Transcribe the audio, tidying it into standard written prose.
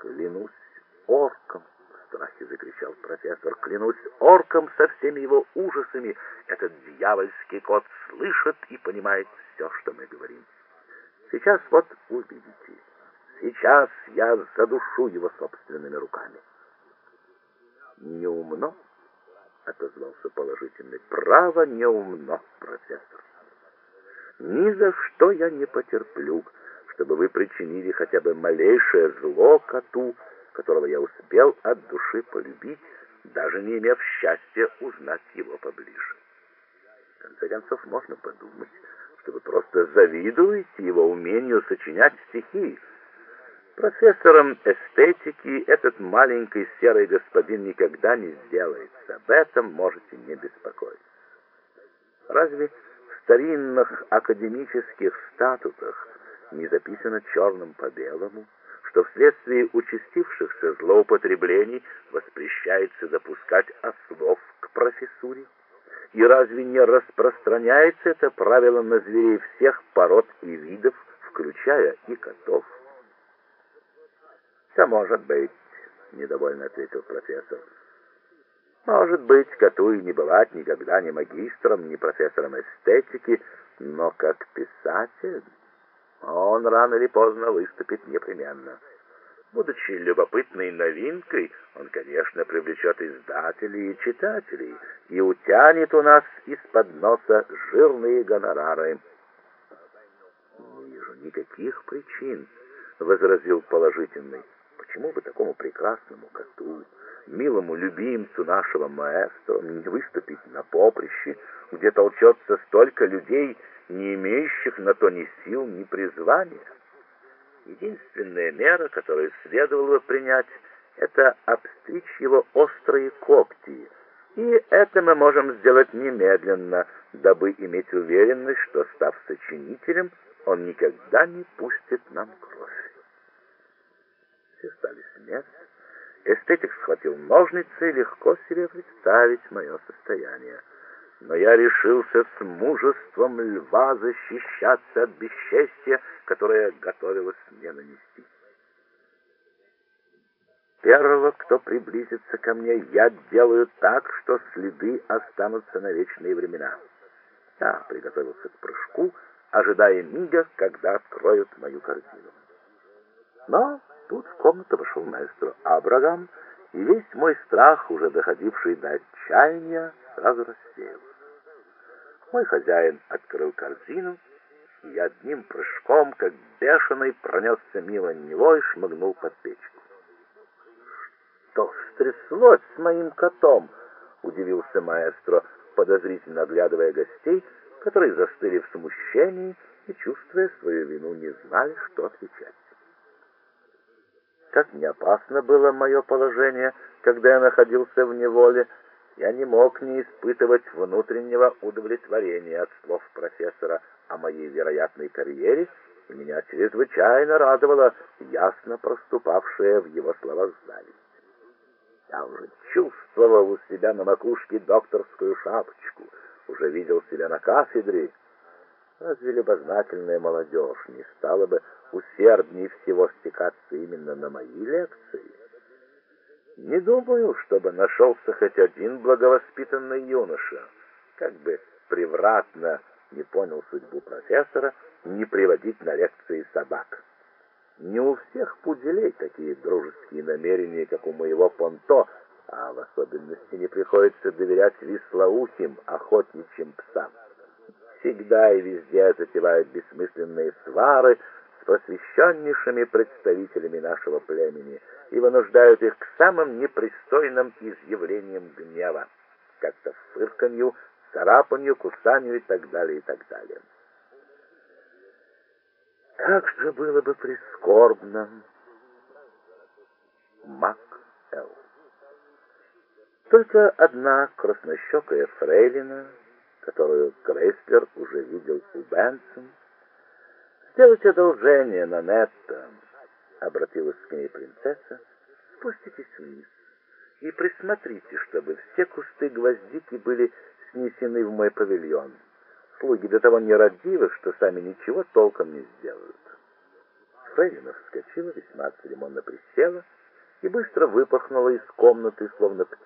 Клянусь орком, в страхе закричал профессор, клянусь орком со всеми его ужасами. Этот дьявольский кот слышит и понимает все, что мы говорим. Сейчас вот увидите. Сейчас я задушу его собственными руками. Неумно, отозвался положительный. Право, неумно, профессор. Ни за что я не потерплю, чтобы вы причинили хотя бы малейшее зло коту, которого я успел от души полюбить, даже не имев счастья узнать его поближе. В конце концов, можно подумать, что вы просто завидуете его умению сочинять стихи. Профессором эстетики этот маленький серый господин никогда не сделается. Об этом можете не беспокоиться. Разве в старинных академических статутах не записано черным по белому, что вследствие участившихся злоупотреблений воспрещается допускать ослов к профессуре? И разве не распространяется это правило на зверей всех пород и видов, включая и котов? «Все может быть», — недовольно ответил профессор. «Может быть, коту и не бывать никогда ни магистром, ни профессором эстетики, но как писатель он рано или поздно выступит непременно. Будучи любопытной новинкой, он, конечно, привлечет издателей и читателей и утянет у нас из-под носа жирные гонорары». «Не вижу никаких причин», — возразил положительный. «Почему бы такому прекрасному коту, милому любимцу нашего маэстро, не выступить на поприще, где толчется столько людей, не имеющих на то ни сил, ни призвания? Единственная мера, которую следовало принять, это обстричь его острые когти, и это мы можем сделать немедленно, дабы иметь уверенность, что, став сочинителем, он никогда не пустит нам кровь». Все стали с мест. Эстетик схватил ножницы, и легко себе представить мое состояние. Но я решился с мужеством льва защищаться от бесчестия, которое готовилось мне нанести. Первого, кто приблизится ко мне, я делаю так, что следы останутся на вечные времена. Я приготовился к прыжку, ожидая мига, когда откроют мою корзину. Но тут в комнату вошел маэстро Абрагам, и весь мой страх, уже доходивший до отчаяния, сразу рассеялся. Мой хозяин открыл корзину, и я одним прыжком, как бешеный, пронесся мимо него и шмыгнул под печку. «Что стряслось с моим котом?» — удивился маэстро, подозрительно оглядывая гостей, которые застыли в смущении и, чувствуя свою вину, не знали, что отвечать. Как не опасно было мое положение, когда я находился в неволе, я не мог не испытывать внутреннего удовлетворения от слов профессора о моей вероятной карьере, и меня чрезвычайно радовала ясно проступавшая в его словах зависть. Я уже чувствовал у себя на макушке докторскую шапочку, уже видел себя на кафедре. Разве любознательная молодежь не стала бы усерднее всего стекаться именно на мои лекции? Не думаю, чтобы нашелся хоть один благовоспитанный юноша, как бы превратно не понял судьбу профессора, не приводить на лекции собак. Не у всех пуделей такие дружеские намерения, как у моего Понто, а в особенности не приходится доверять вислоухим охотничьим псам. Всегда и везде затевают бессмысленные свары с просвещеннейшими представителями нашего племени и вынуждают их к самым непристойным изъявлениям гнева, как-то фырканью, царапанью, кусанию и так далее, и так далее. Как же было бы прискорбно! Мак Л. Только одна краснощекая фрейлина, которую Крейслер уже видел у Бенсон. «Сделайте одолжение, Нанетта», — обратилась к ней принцесса, — «спуститесь вниз и присмотрите, чтобы все кусты гвоздики были снесены в мой павильон. Слуги до того нерадивы, что сами ничего толком не сделают». Фрейлина вскочила, весьма церемонно присела и быстро выпорхнула из комнаты, словно